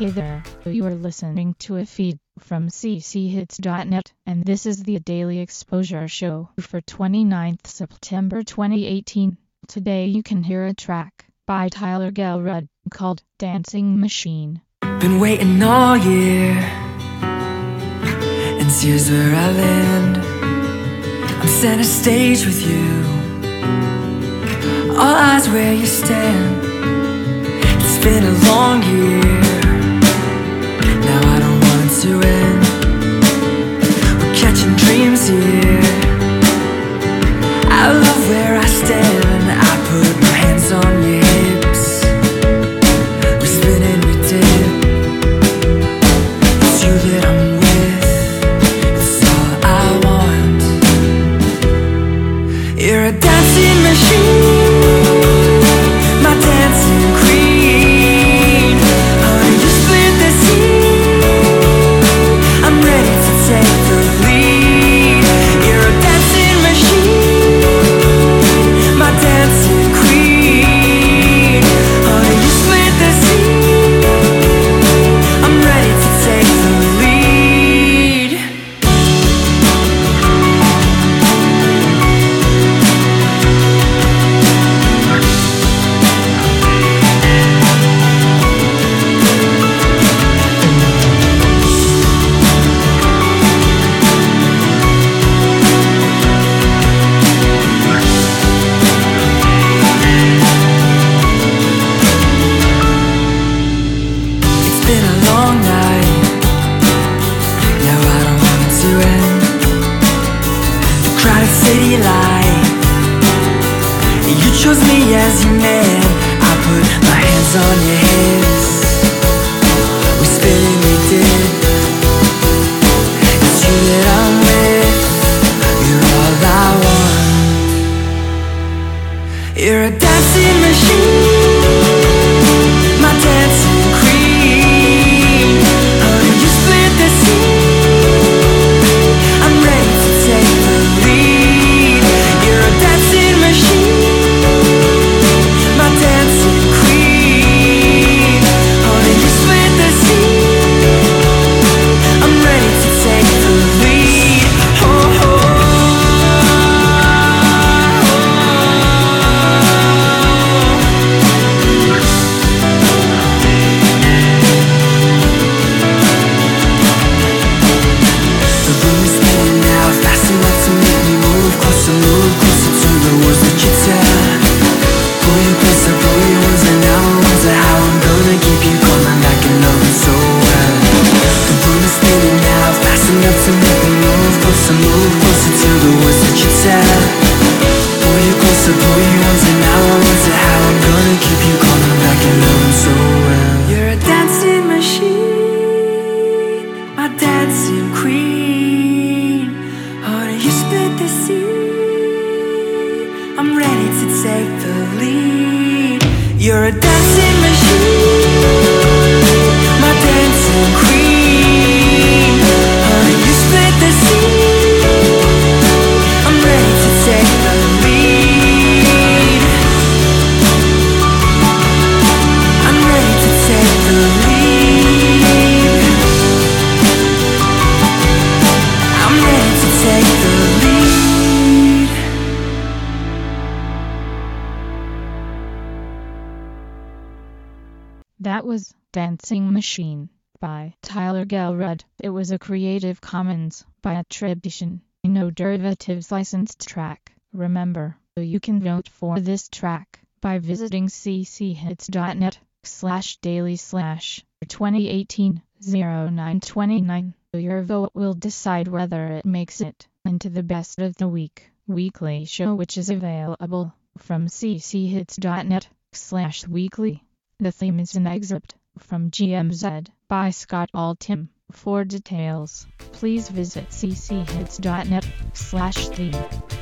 Hey there, you are listening to a feed from cchits.net, and this is the Daily Exposure Show for 29th September 2018. Today you can hear a track by Tyler Gelrud called Dancing Machine. Been waiting all year, and here's where I land. I'm center stage with you, all eyes where you stand. It's been a long year, now I don't want it to end. We're catching dreams here, I love where I stand. I put my hands on your hips, we're spinning, we dip. It's you that I'm with, it's all I want. You're a dancing machine, my dancing queen. Honey, you split the scene, I'm ready to take the lead. You're a dancing machine, my dancing queen. Honey, you split the scene, I'm ready to take the lead. It's been a long night, now I don't want it to end. The crowded city light, you chose me as your man. I put my hands on your hips, we spinning, we did. It's you that I'm with, you're all I want. You're a dancing machine, my dancing queen. Honey, you split the scene, I'm ready to take the lead. You're a dancing machine, my dancing queen. Honey, you split the scene, I'm ready to take the lead. Oh, oh, oh. The room is spinning now, fast enough to make me move closer to the words that you tell. Pull you closer, pull you ones, and now I wonder how I'm gonna keep you coming back and loving so well. The room is spinning now, fast enough to make me move closer to the words that you tell. Pull you closer, pull you ones, and now I wonder how I'm gonna keep you coming back and loving so well. You're a dancing machine, my dancing queen. Honey, you split the scene, I'm ready to take the lead. You're a dancing machine, my dancing queen. Honey, you split the scene, I'm ready to take the lead. I'm ready to take the lead. I'm ready to take the lead. That was Dancing Machine by Tyler Gelrud. It was a Creative Commons by attribution, no derivatives licensed track. Remember, you can vote for this track by visiting cchits.net/daily/2018-0929. Your vote will decide whether it makes it into the Best of the Week weekly show, which is available from cchits.net/weekly. The theme is an excerpt from GMZ by Scott Altham. For details, please visit cchits.net/theme.